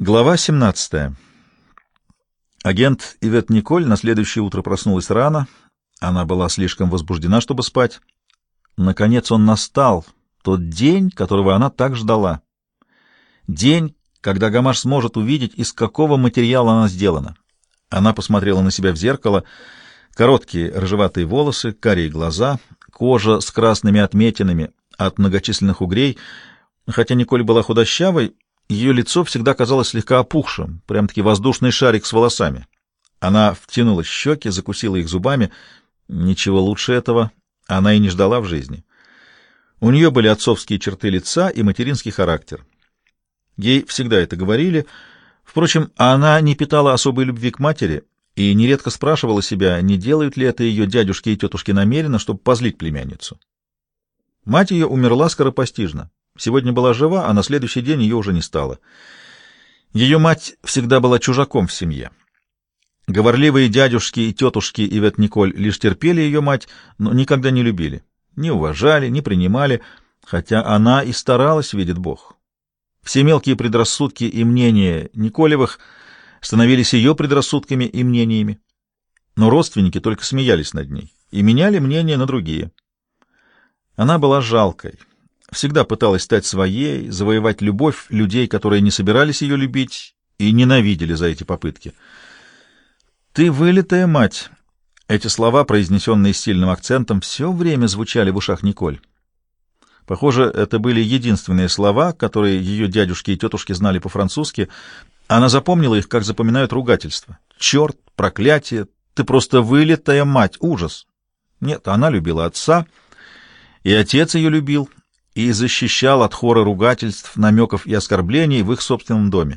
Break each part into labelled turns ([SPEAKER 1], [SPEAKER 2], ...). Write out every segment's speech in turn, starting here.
[SPEAKER 1] Глава 17. Агент Ивет Николь на следующее утро проснулась рано. Она была слишком возбуждена, чтобы спать. Наконец он настал, тот день, которого она так ждала. День, когда Гамаш сможет увидеть, из какого материала она сделана. Она посмотрела на себя в зеркало. Короткие рыжеватые волосы, карие глаза, кожа с красными отметинами от многочисленных угрей. Хотя Николь была худощавой, ее лицо всегда казалось слегка опухшим, прям-таки воздушный шарик с волосами. Она втянула щеки, закусила их зубами. Ничего лучше этого она и не ждала в жизни. У нее были отцовские черты лица и материнский характер. Ей всегда это говорили. Впрочем, она не питала особой любви к матери и нередко спрашивала себя, не делают ли это ее дядюшки и тетушки намеренно, чтобы позлить племянницу. Мать ее умерла скоропостижно. Сегодня была жива, а на следующий день ее уже не стало. Ее мать всегда была чужаком в семье. Говорливые дядюшки и тетушки Ивет Николь лишь терпели ее мать, но никогда не любили, не уважали, не принимали, хотя она и старалась, видит Бог. Все мелкие предрассудки и мнения Николевых становились ее предрассудками и мнениями. Но родственники только смеялись над ней и меняли мнения на другие. Она была жалкой. Всегда пыталась стать своей, завоевать любовь людей, которые не собирались ее любить и ненавидели за эти попытки. «Ты вылитая мать!» Эти слова, произнесенные с сильным акцентом, все время звучали в ушах Николь. Похоже, это были единственные слова, которые ее дядюшки и тетушки знали по-французски. Она запомнила их, как запоминают ругательства. «Черт! Проклятие! Ты просто вылитая мать! Ужас!» Нет, она любила отца, и отец ее любил, и защищал от хора ругательств, намеков и оскорблений в их собственном доме.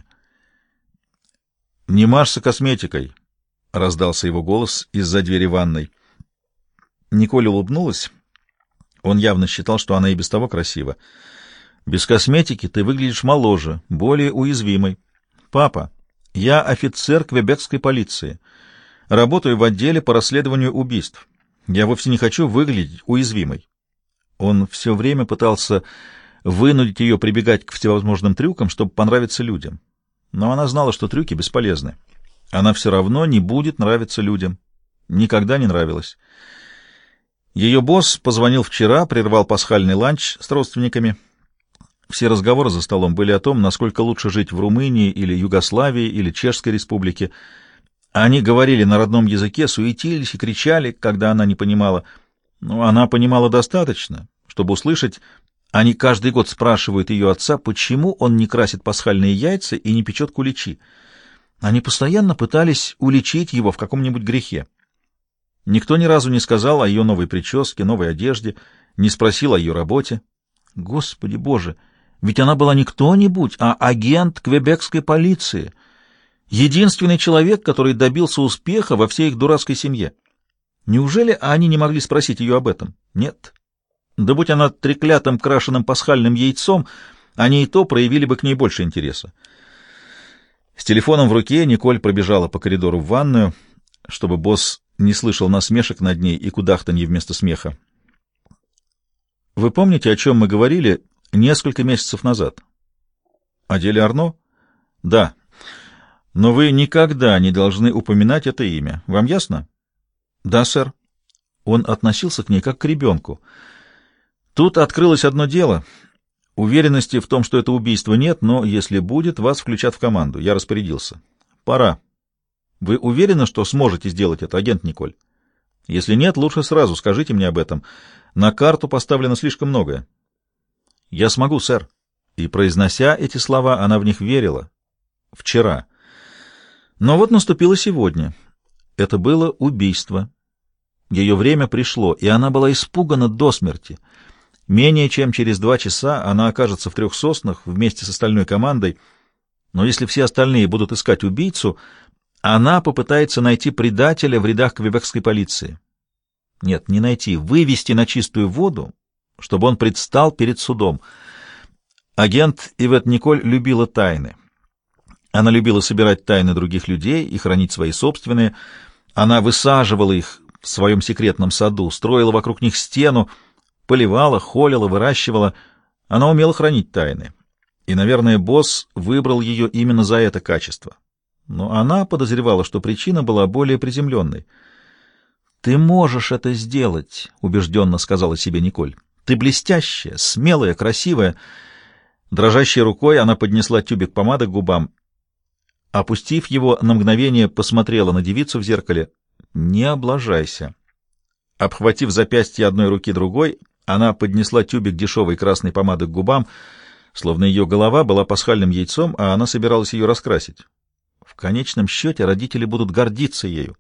[SPEAKER 1] «Не мажься косметикой», — раздался его голос из-за двери ванной. Николь улыбнулась. Он явно считал, что она и без того красива. «Без косметики ты выглядишь моложе, более уязвимой. Папа, я офицер квебекской полиции. Работаю в отделе по расследованию убийств. Я вовсе не хочу выглядеть уязвимой». Он все время пытался вынудить ее прибегать к всевозможным трюкам, чтобы понравиться людям. Но она знала, что трюки бесполезны. Она все равно не будет нравиться людям. Никогда не нравилась. Ее босс позвонил вчера, прервал пасхальный ланч с родственниками. Все разговоры за столом были о том, насколько лучше жить в Румынии или Югославии или Чешской республике. Они говорили на родном языке, суетились и кричали, когда она не понимала. Но она понимала достаточно, чтобы услышать, они каждый год спрашивают ее отца, почему он не красит пасхальные яйца и не печет куличи. Они постоянно пытались уличить его в каком-нибудь грехе. Никто ни разу не сказал о ее новой прическе, новой одежде, не спросил о ее работе. Господи Боже, ведь она была не кто-нибудь, а агент квебекской полиции, единственный человек, который добился успеха во всей их дурацкой семье. Неужели они не могли спросить ее об этом? Нет. Да будь она треклятым крашеным пасхальным яйцом, они и то проявили бы к ней больше интереса. С телефоном в руке Николь пробежала по коридору в ванную, чтобы босс не слышал насмешек над ней и кудахтанье вместо смеха. «Вы помните, о чем мы говорили несколько месяцев назад?» «О деле Арно?» «Да. Но вы никогда не должны упоминать это имя. Вам ясно?» «Да, сэр». Он относился к ней как к ребенку. «Тут открылось одно дело. Уверенности в том, что это убийство, нет, но если будет, вас включат в команду. Я распорядился. Пора. Вы уверены, что сможете сделать это, агент Николь? Если нет, лучше сразу скажите мне об этом. На карту поставлено слишком многое». «Я смогу, сэр». И, произнося эти слова, она в них верила. Вчера. Но вот наступило сегодня. Это было убийство. Ее время пришло, и она была испугана до смерти. Менее чем через 2 часа она окажется в Трех Соснах вместе с остальной командой, но если все остальные будут искать убийцу, она попытается найти предателя в рядах квебекской полиции. Нет, не найти, вывести на чистую воду, чтобы он предстал перед судом. Агент Ивет Николь любила тайны. Она любила собирать тайны других людей и хранить свои собственные. Она высаживала их в своем секретном саду, строила вокруг них стену, поливала, холила, выращивала. Она умела хранить тайны. и, наверное, босс выбрал ее именно за это качество. Но она подозревала, что причина была более приземленной. «Ты можешь это сделать», — убежденно сказала себе Николь. «Ты блестящая, смелая, красивая». Дрожащей рукой она поднесла тюбик помады к губам. Опустив его, на мгновение посмотрела на девицу в зеркале. «Не облажайся». Обхватив запястье одной руки другой, она поднесла тюбик дешевой красной помады к губам, словно ее голова была пасхальным яйцом, а она собиралась ее раскрасить. В конечном счете родители будут гордиться ею.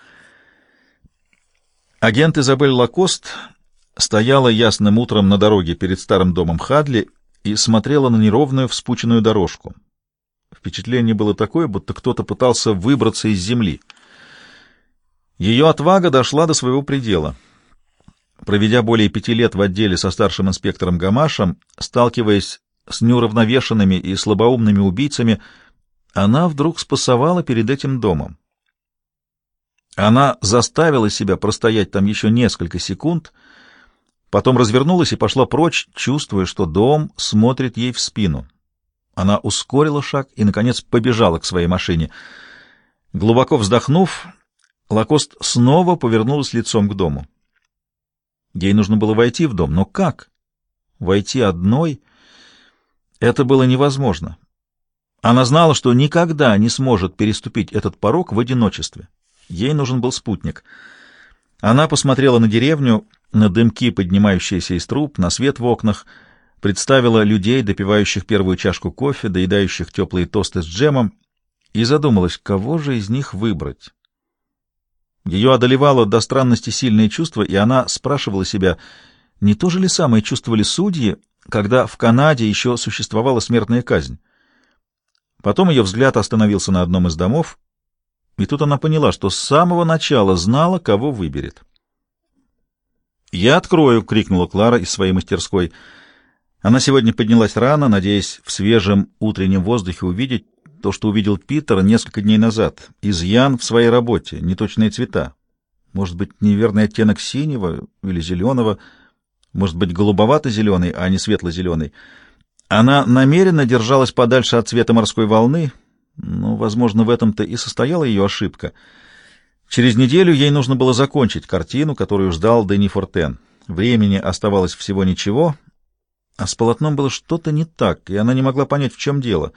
[SPEAKER 1] Агент Изабель Лакост стояла ясным утром на дороге перед старым домом Хадли и смотрела на неровную вспученную дорожку. Впечатление было такое, будто кто-то пытался выбраться из земли. Ее отвага дошла до своего предела. Проведя более 5 лет в отделе со старшим инспектором Гамашем, сталкиваясь с неуравновешенными и слабоумными убийцами, она вдруг спасовала перед этим домом. Она заставила себя простоять там еще несколько секунд, потом развернулась и пошла прочь, чувствуя, что дом смотрит ей в спину. Она ускорила шаг и, наконец, побежала к своей машине. Глубоко вздохнув, Лакост снова повернулась лицом к дому. Ей нужно было войти в дом, но как? Войти одной? Это было невозможно. Она знала, что никогда не сможет переступить этот порог в одиночестве. Ей нужен был спутник. Она посмотрела на деревню, на дымки, поднимающиеся из труб, на свет в окнах, представила людей, допивающих первую чашку кофе, доедающих теплые тосты с джемом, и задумалась, кого же из них выбрать. Ее одолевало до странности сильное чувство, и она спрашивала себя, не то же ли самое чувствовали судьи, когда в Канаде еще существовала смертная казнь. Потом ее взгляд остановился на одном из домов, и тут она поняла, что с самого начала знала, кого выберет. «Я открою!» — крикнула Клара из своей мастерской. Она сегодня поднялась рано, надеясь в свежем утреннем воздухе увидеть то, что увидел Питер несколько дней назад. Изъян в своей работе, неточные цвета. Может быть, неверный оттенок синего или зеленого, может быть, голубовато-зеленый, а не светло-зеленый. Она намеренно держалась подальше от цвета морской волны, но, возможно, в этом-то и состояла ее ошибка. Через неделю ей нужно было закончить картину, которую ждал Дени Фортен. Времени оставалось всего ничего, а с полотном было что-то не так, и она не могла понять, в чем дело.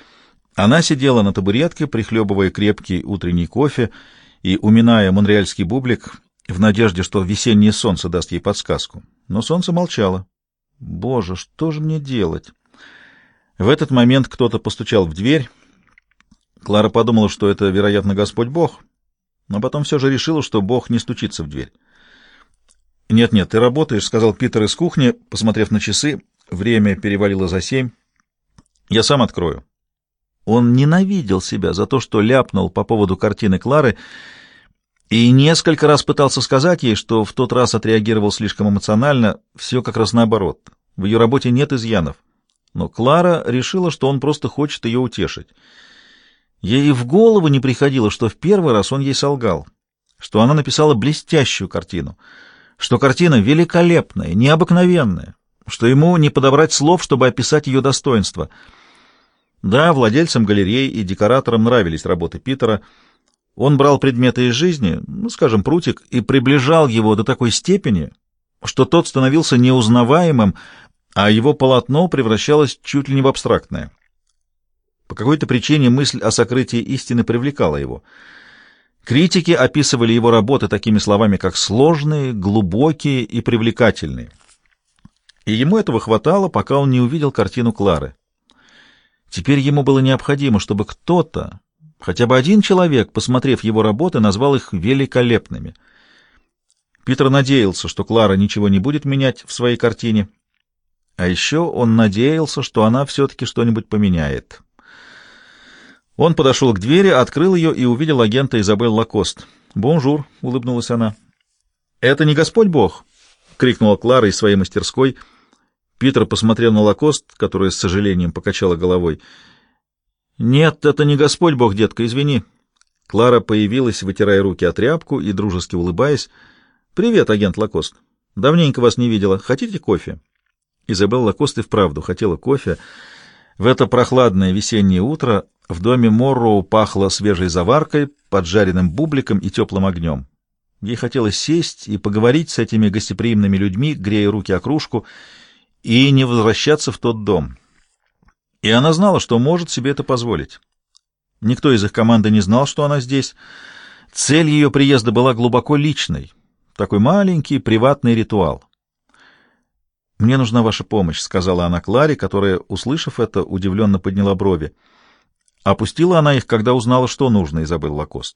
[SPEAKER 1] Она сидела на табуретке, прихлебывая крепкий утренний кофе и уминая монреальский бублик в надежде, что весеннее солнце даст ей подсказку. Но солнце молчало. «Боже, что же мне делать?» В этот момент кто-то постучал в дверь. Клара подумала, что это, вероятно, Господь Бог, но потом все же решила, что Бог не стучится в дверь. «Нет-нет, ты работаешь», — сказал Питер из кухни, посмотрев на часы. Время перевалило за 7. «Я сам открою». Он ненавидел себя за то, что ляпнул по поводу картины Клары, и несколько раз пытался сказать ей, что в тот раз отреагировал слишком эмоционально, все как раз наоборот. В ее работе нет изъянов. Но Клара решила, что он просто хочет ее утешить. Ей и в голову не приходило, что в первый раз он ей солгал, что она написала блестящую картину, что картина великолепная, необыкновенная, что ему не подобрать слов, чтобы описать ее достоинства. Да, владельцам галерей и декораторам нравились работы Питера. Он брал предметы из жизни, ну, скажем, прутик, и приближал его до такой степени, что тот становился неузнаваемым, а его полотно превращалось чуть ли не в абстрактное. По какой-то причине мысль о сокрытии истины привлекала его. Критики описывали его работы такими словами, как «сложные», «глубокие» и «привлекательные». И ему этого хватало, пока он не увидел картину Клары. Теперь ему было необходимо, чтобы кто-то, хотя бы один человек, посмотрев его работы, назвал их великолепными. Питер надеялся, что Клара ничего не будет менять в своей картине, а еще он надеялся, что она все-таки что-нибудь поменяет. Он подошел к двери, открыл ее и увидел агента Изабель Лакост. «Бонжур», — улыбнулась она. «Это не Господь Бог?» — крикнула Клара из своей мастерской. Питер посмотрел на Лакост, которая с сожалением покачала головой. «Нет, это не Господь Бог, детка, извини». Клара появилась, вытирая руки о тряпку и дружески улыбаясь. «Привет, агент Лакост. Давненько вас не видела. Хотите кофе?» Изабелла Лакост и вправду хотела кофе. В это прохладное весеннее утро в доме Морроу пахло свежей заваркой, поджаренным бубликом и теплым огнем. Ей хотелось сесть и поговорить с этими гостеприимными людьми, грея руки о кружку, и не возвращаться в тот дом. И она знала, что может себе это позволить. Никто из их команды не знал, что она здесь. Цель ее приезда была глубоко личной, такой маленький приватный ритуал. «Мне нужна ваша помощь», — сказала она Кларе, которая, услышав это, удивленно подняла брови. Опустила она их, когда узнала, что нужно, Изабелла Лакост.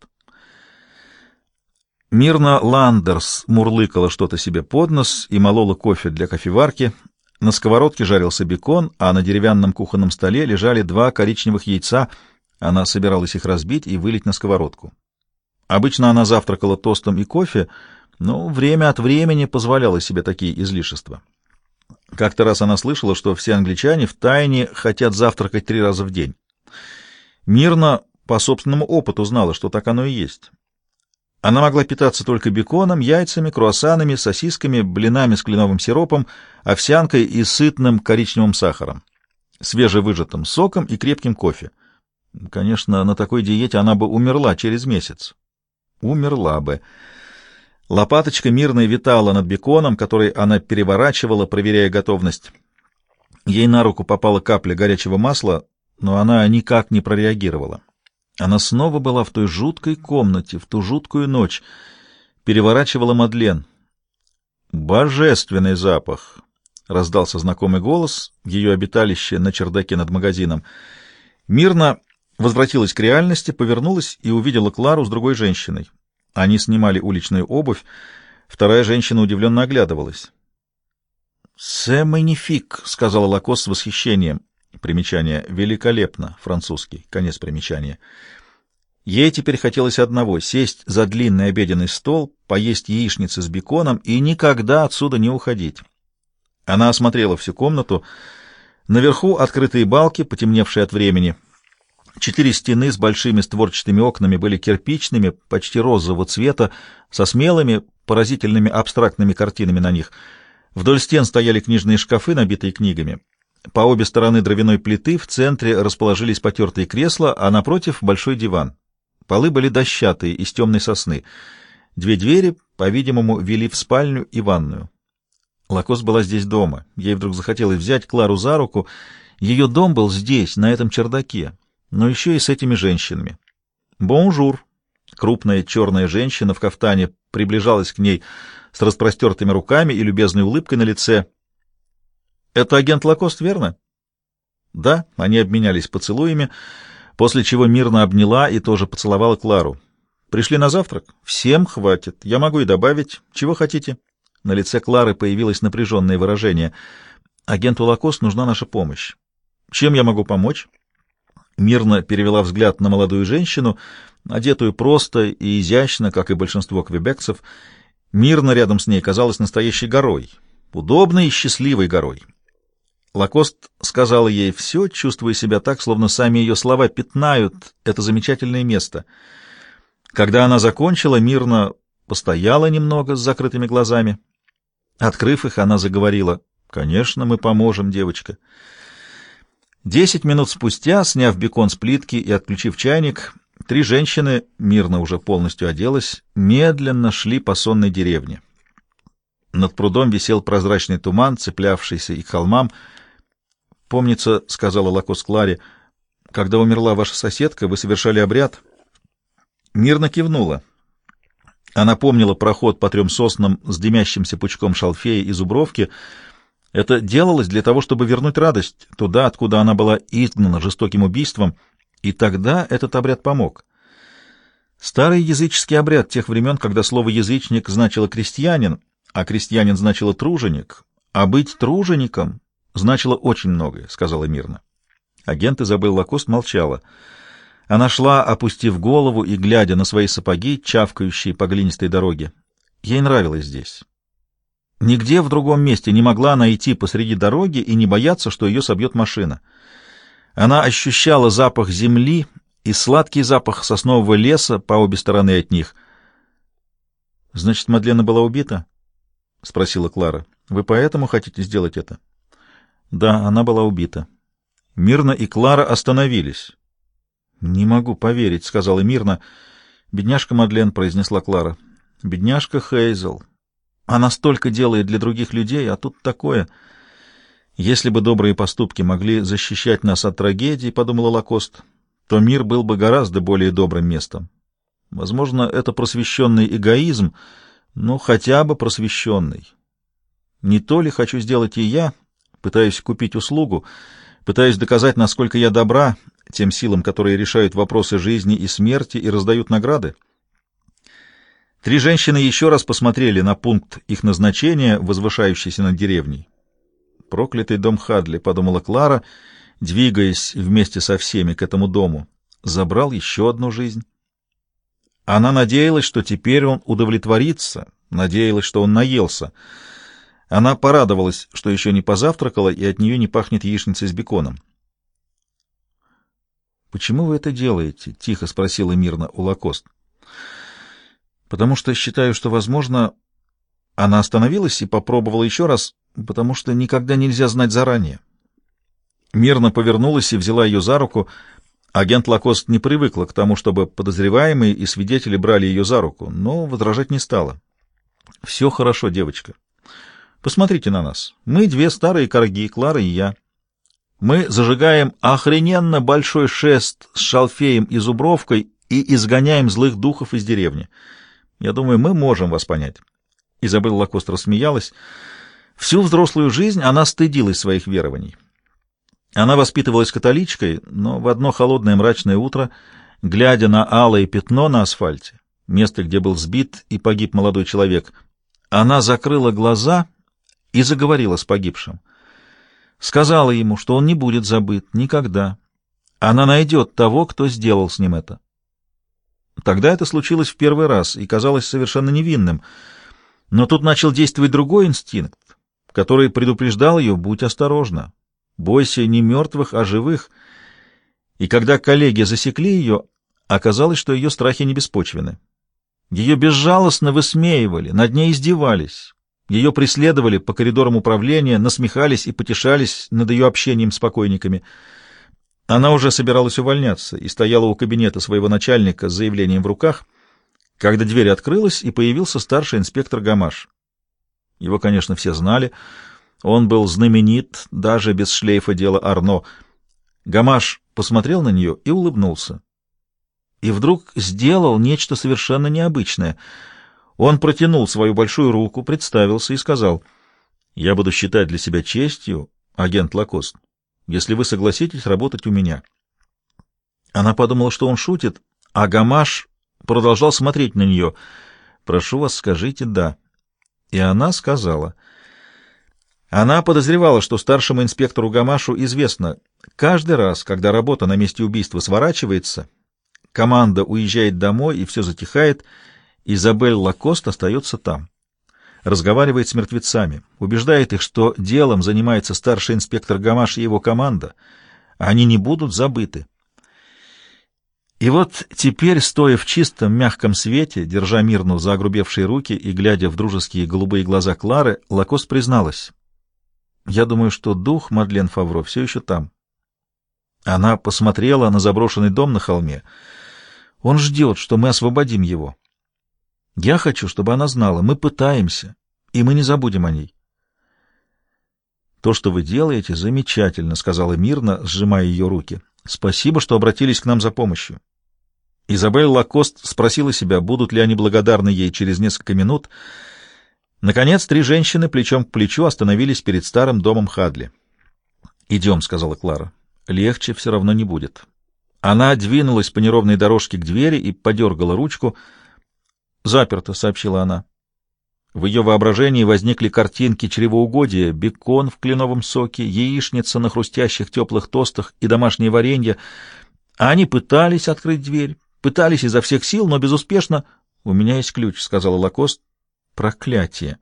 [SPEAKER 1] Мирна Ландерс мурлыкала что-то себе под нос и молола кофе для кофеварки. На сковородке жарился бекон, а на деревянном кухонном столе лежали 2 коричневых яйца. Она собиралась их разбить и вылить на сковородку. Обычно она завтракала тостом и кофе, но время от времени позволяла себе такие излишества. Как-то раз она слышала, что все англичане втайне хотят завтракать 3 раза в день. Мирна по собственному опыту знала, что так оно и есть. Она могла питаться только беконом, яйцами, круассанами, сосисками, блинами с кленовым сиропом, овсянкой и сытным коричневым сахаром, свежевыжатым соком и крепким кофе. Конечно, на такой диете она бы умерла через месяц. Умерла бы. Лопаточка мирно витала над беконом, который она переворачивала, проверяя готовность. Ей на руку попала капля горячего масла, но она никак не прореагировала. Она снова была в той жуткой комнате, в ту жуткую ночь. Переворачивала Мадлен. «Божественный запах!» — раздался знакомый голос в ее обиталище на чердаке над магазином. Мирна возвратилась к реальности, повернулась и увидела Клару с другой женщиной. Они снимали уличную обувь. Вторая женщина удивленно оглядывалась. «Се магнифик», — сказала Лакос с восхищением. Примечание. «Великолепно», французский. Конец примечания. Ей теперь хотелось одного — сесть за длинный обеденный стол, поесть яичницы с беконом и никогда отсюда не уходить. Она осмотрела всю комнату. Наверху открытые балки, потемневшие от времени. 4 стены с большими створчатыми окнами были кирпичными, почти розового цвета, со смелыми, поразительными абстрактными картинами на них. Вдоль стен стояли книжные шкафы, набитые книгами. По обе стороны дровяной плиты в центре расположились потертые кресла, а напротив — большой диван. Полы были дощатые, из темной сосны. 2 двери, по-видимому, вели в спальню и ванную. Лакос была здесь дома. Ей вдруг захотелось взять Клару за руку. Ее дом был здесь, на этом чердаке, но еще и с этими женщинами. «Бонжур!» Крупная черная женщина в кафтане приближалась к ней с распростертыми руками и любезной улыбкой на лице. «Это агент Лакост, верно?» «Да», они обменялись поцелуями, после чего мирно обняла и тоже поцеловала Клару. «Пришли на завтрак? Всем хватит. Я могу и добавить. Чего хотите?» На лице Клары появилось напряженное выражение. «Агенту Лакост нужна наша помощь. Чем я могу помочь?» Мирно перевела взгляд на молодую женщину, одетую просто и изящно, как и большинство квебекцев. Мирно рядом с ней казалась настоящей горой, удобной и счастливой горой. Лакост сказала ей все, чувствуя себя так, словно сами ее слова пятнают это замечательное место. Когда она закончила, Мирно постояла немного с закрытыми глазами. Открыв их, она заговорила: «Конечно, мы поможем, девочка». 10 минут спустя, сняв бекон с плитки и отключив чайник, 3 женщины, Мирно уже полностью оделась, медленно шли по сонной деревне. Над прудом висел прозрачный туман, цеплявшийся и к холмам. «Помнится, — сказала Лакос Кларе, — когда умерла ваша соседка, вы совершали обряд». Мирно кивнула. Она помнила проход по 3 соснам с дымящимся пучком шалфея и зубровки. Это делалось для того, чтобы вернуть радость туда, откуда она была изгнана жестоким убийством, и тогда этот обряд помог. Старый языческий обряд тех времен, когда слово «язычник» значило «крестьянин», а «крестьянин» значило «труженик», а быть тружеником значило очень многое, — сказала Мирно. Агент Изабелла Лакост молчала. Она шла, опустив голову и глядя на свои сапоги, чавкающие по глинистой дороге. Ей нравилось здесь. Нигде в другом месте не могла она идти посреди дороги и не бояться, что ее собьет машина. Она ощущала запах земли и сладкий запах соснового леса по обе стороны от них. — Значит, Мадлена была убита? — спросила Клара. — Вы поэтому хотите сделать это? — Да, она была убита. Мирна и Клара остановились. «Не могу поверить», — сказала Мирна. «Бедняжка Мадлен», — произнесла Клара. «Бедняжка Хейзел. Она столько делает для других людей, а тут такое...» «Если бы добрые поступки могли защищать нас от трагедий, — подумала Лакост, — то мир был бы гораздо более добрым местом. Возможно, это просвещенный эгоизм, но хотя бы просвещенный. Не то ли хочу сделать и я, пытаюсь купить услугу, пытаюсь доказать, насколько я добра тем силам, которые решают вопросы жизни и смерти и раздают награды?» Три женщины еще раз посмотрели на пункт их назначения, возвышающийся над деревней. «Проклятый дом Хадли», — подумала Клара, двигаясь вместе со всеми к этому дому. Забрал еще одну жизнь. Она надеялась, что теперь он удовлетворится, надеялась, что он наелся. Она порадовалась, что еще не позавтракала, и от нее не пахнет яичницей с беконом. «Почему вы это делаете?» — тихо спросила Мирна у Лакост. «Потому что считаю, что, возможно...» Она остановилась и попробовала еще раз, потому что никогда нельзя знать заранее. Мирна повернулась и взяла ее за руку. Агент Лакост не привыкла к тому, чтобы подозреваемые и свидетели брали ее за руку, но возражать не стала. «Все хорошо, девочка. Посмотрите на нас. Мы две старые корги, Клара и я. Мы зажигаем охрененно большой шест с шалфеем и зубровкой и изгоняем злых духов из деревни. Я думаю, мы можем вас понять». Изабелла Лакост рассмеялась. Всю взрослую жизнь она стыдилась своих верований. Она воспитывалась католичкой, но в одно холодное мрачное утро, глядя на алое пятно на асфальте, место, где был сбит и погиб молодой человек, она закрыла глаза и заговорила с погибшим. Сказала ему, что он не будет забыт никогда. Она найдет того, кто сделал с ним это. Тогда это случилось в первый раз и казалось совершенно невинным. Но тут начал действовать другой инстинкт, который предупреждал ее: будь осторожна, бойся не мертвых, а живых. И когда коллеги засекли ее, оказалось, что ее страхи не беспочвены. Ее безжалостно высмеивали, над ней издевались. Ее преследовали по коридорам управления, насмехались и потешались над ее общением с покойниками. Она уже собиралась увольняться и стояла у кабинета своего начальника с заявлением в руках, когда дверь открылась, и появился старший инспектор Гамаш. Его, конечно, все знали. Он был знаменит даже без шлейфа дела Арно. Гамаш посмотрел на нее и улыбнулся. И вдруг сделал нечто совершенно необычное. Он протянул свою большую руку, представился и сказал: «Я буду считать для себя честью, агент Лакост, если вы согласитесь работать у меня». Она подумала, что он шутит, а Гамаш продолжал смотреть на нее. «Прошу вас, скажите «да». И она сказала. Она подозревала, что старшему инспектору Гамашу известно: каждый раз, когда работа на месте убийства сворачивается, команда уезжает домой и все затихает, Изабель Лакост остается там. Разговаривает с мертвецами, убеждает их, что делом занимается старший инспектор Гамаш и его команда. Они не будут забыты. И вот теперь, стоя в чистом, мягком свете, держа Мирну за огрубевшие руки и глядя в дружеские голубые глаза Клары, Лакост призналась: «Я думаю, что дух Мадлен Фавро все еще там». Она посмотрела на заброшенный дом на холме. «Он ждет, что мы освободим его. Я хочу, чтобы она знала, мы пытаемся, и мы не забудем о ней». «То, что вы делаете, замечательно», — сказала Мирна, сжимая ее руки. «Спасибо, что обратились к нам за помощью». Изабель Лакост спросила себя, будут ли они благодарны ей через несколько минут. Наконец, три женщины плечом к плечу остановились перед старым домом Хадли. «Идем», — сказала Клара. «Легче все равно не будет». Она двинулась по неровной дорожке к двери и подергала ручку. «Заперто», — сообщила она. В ее воображении возникли картинки чревоугодия: бекон в кленовом соке, яичница на хрустящих теплых тостах и домашнее варенье. Они пытались открыть дверь, пытались изо всех сил, но безуспешно. «У меня есть ключ», — сказала Лакост. «Проклятие».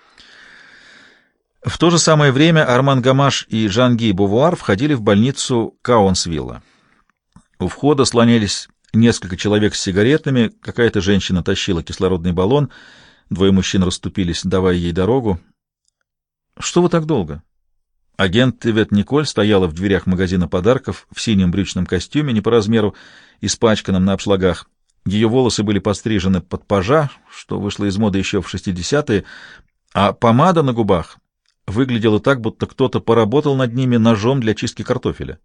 [SPEAKER 1] В то же самое время Арман Гамаш и Жан-Ги Бувуар входили в больницу Каунсвилла. У входа слонялись несколько человек с сигаретами, какая-то женщина тащила кислородный баллон, двое мужчин расступились, давая ей дорогу. «Что вы так долго?» Агент Ивет Николь стояла в дверях магазина подарков в синем брючном костюме, не по размеру, испачканном на обшлагах. Ее волосы были подстрижены под пажа, что вышло из моды еще в 60-е, а помада на губах выглядела так, будто кто-то поработал над ними ножом для чистки картофеля.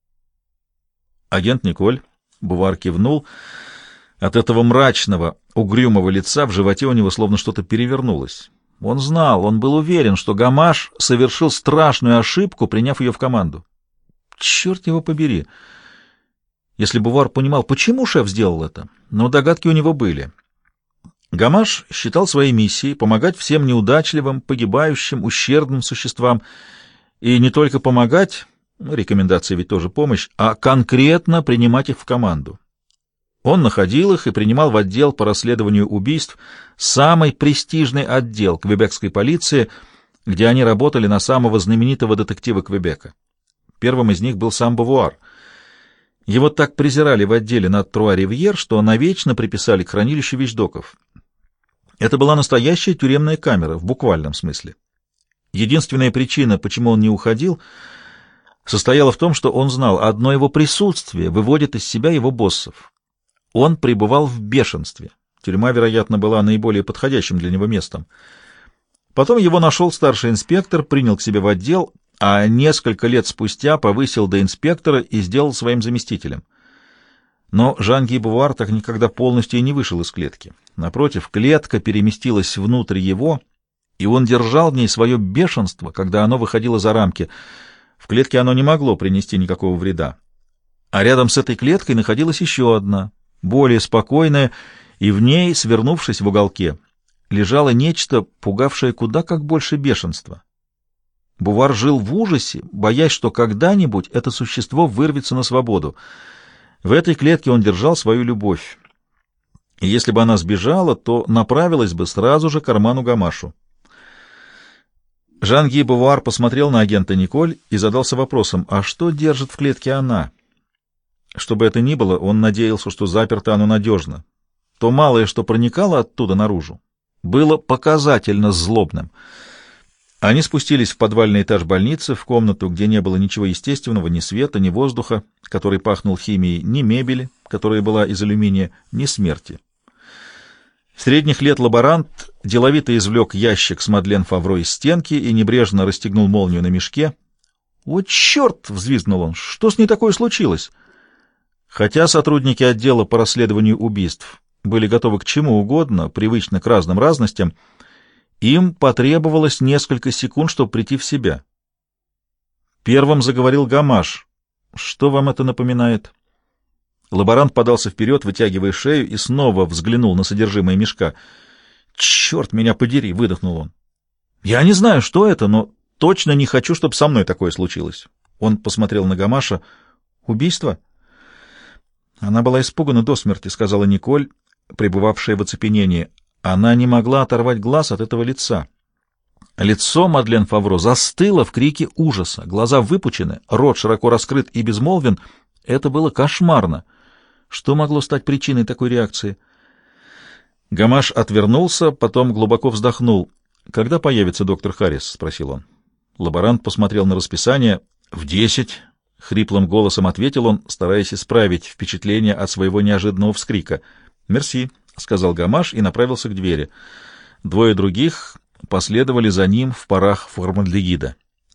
[SPEAKER 1] Агент Николь, Бувар кивнул. От этого мрачного, угрюмого лица в животе у него словно что-то перевернулось. Он знал, он был уверен, что Гамаш совершил страшную ошибку, приняв ее в команду. Черт его побери! Если Бувар понимал, почему шеф сделал это, но догадки у него были. Гамаш считал своей миссией помогать всем неудачливым, погибающим, ущербным существам, и не только помогать, рекомендации ведь тоже помощь, а конкретно принимать их в команду. Он находил их и принимал в отдел по расследованию убийств, самый престижный отдел квебекской полиции, где они работали на самого знаменитого детектива Квебека. Первым из них был сам Бувар. Его так презирали в отделе на Труа-Ривьер, что навечно приписали к хранилищу вещдоков. Это была настоящая тюремная камера, в буквальном смысле. Единственная причина, почему он не уходил, состояла в том, что он знал, одно его присутствие выводит из себя его боссов. Он пребывал в бешенстве. Тюрьма, вероятно, была наиболее подходящим для него местом. Потом его нашел старший инспектор, принял к себе в отдел, а несколько лет спустя повысил до инспектора и сделал своим заместителем. Но Жан-Ги Бувар так никогда полностью и не вышел из клетки. Напротив, клетка переместилась внутрь его, и он держал в ней свое бешенство, когда оно выходило за рамки. В клетке оно не могло принести никакого вреда. А рядом с этой клеткой находилась еще одна, более спокойная, и в ней, свернувшись в уголке, лежало нечто, пугавшее куда как больше бешенства. Бувар жил в ужасе, боясь, что когда-нибудь это существо вырвется на свободу. В этой клетке он держал свою любовь. И если бы она сбежала, то направилась бы сразу же к карману Гамашу. Жан-Ги Бувар посмотрел на агента Николь и задался вопросом, а что держит в клетке она? Что бы это ни было, он надеялся, что заперто оно надежно. То малое, что проникало оттуда наружу, было показательно злобным. Они спустились в подвальный этаж больницы, в комнату, где не было ничего естественного, ни света, ни воздуха, который пахнул химией, ни мебели, которая была из алюминия, ни смерти. Средних лет лаборант деловито извлек ящик с Мадлен Фавро из стенки и небрежно расстегнул молнию на мешке. «О, черт!» — взвизгнул он. «Что с ней такое случилось?» Хотя сотрудники отдела по расследованию убийств были готовы к чему угодно, привычно к разным разностям, им потребовалось несколько секунд, чтобы прийти в себя. Первым заговорил Гамаш. «Что вам это напоминает?» Лаборант подался вперед, вытягивая шею, и снова взглянул на содержимое мешка. «Черт меня подери!» — выдохнул он. «Я не знаю, что это, но точно не хочу, чтобы со мной такое случилось». Он посмотрел на Гамаша. «Убийство?» Она была испугана до смерти, — сказала Николь, пребывавшая в оцепенении. Она не могла оторвать глаз от этого лица. Лицо Мадлен Фавро застыло в крике ужаса, глаза выпучены, рот широко раскрыт и безмолвен. Это было кошмарно. Что могло стать причиной такой реакции? Гамаш отвернулся, потом глубоко вздохнул. «Когда появится доктор Харрис?» — спросил он. Лаборант посмотрел на расписание. «В 10. — хриплым голосом ответил он, стараясь исправить впечатление от своего неожиданного вскрика. «Мерси», — сказал Гамаш и направился к двери. Двое других последовали за ним в парах формальдегида.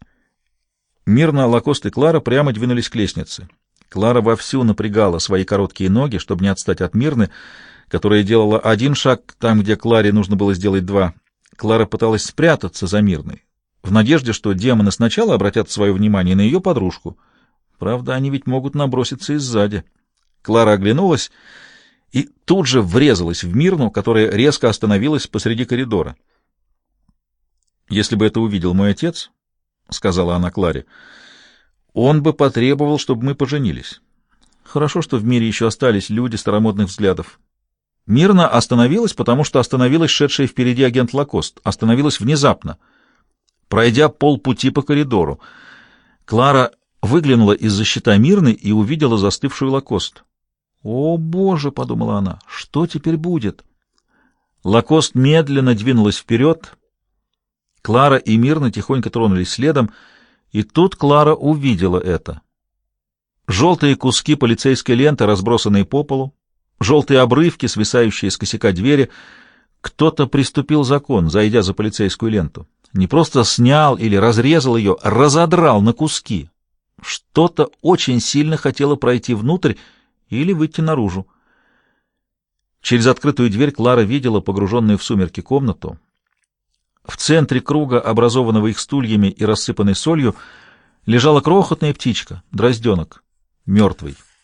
[SPEAKER 1] Мирно, Лакост и Клара прямо двинулись к лестнице. Клара вовсю напрягала свои короткие ноги, чтобы не отстать от Мирны, которая делала один шаг там, где Кларе нужно было сделать два. Клара пыталась спрятаться за Мирной, в надежде, что демоны сначала обратят свое внимание на ее подружку. Правда, они ведь могут наброситься и сзади. Клара оглянулась и тут же врезалась в Мирну, которая резко остановилась посреди коридора. «Если бы это увидел мой отец, — сказала она Кларе, — он бы потребовал, чтобы мы поженились. Хорошо, что в мире еще остались люди старомодных взглядов». Мирна остановилась, потому что остановилась шедшая впереди агент Лакост. Остановилась внезапно, пройдя полпути по коридору. Клара выглянула из-за щита Мирны и увидела застывшую Лакост. «О, Боже!» — подумала она. «Что теперь будет?» Лакост медленно двинулась вперед. Клара и Мирна тихонько тронулись следом. И тут Клара увидела это. Желтые куски полицейской ленты, разбросанные по полу, желтые обрывки, свисающие с косяка двери. Кто-то приступил закон, зайдя за полицейскую ленту. Не просто снял или разрезал ее, а разодрал на куски. Что-то очень сильно хотело пройти внутрь или выйти наружу. Через открытую дверь Клара видела погруженную в сумерки комнату. В центре круга, образованного их стульями и рассыпанной солью, лежала крохотная птичка, дрозденок, мертвый.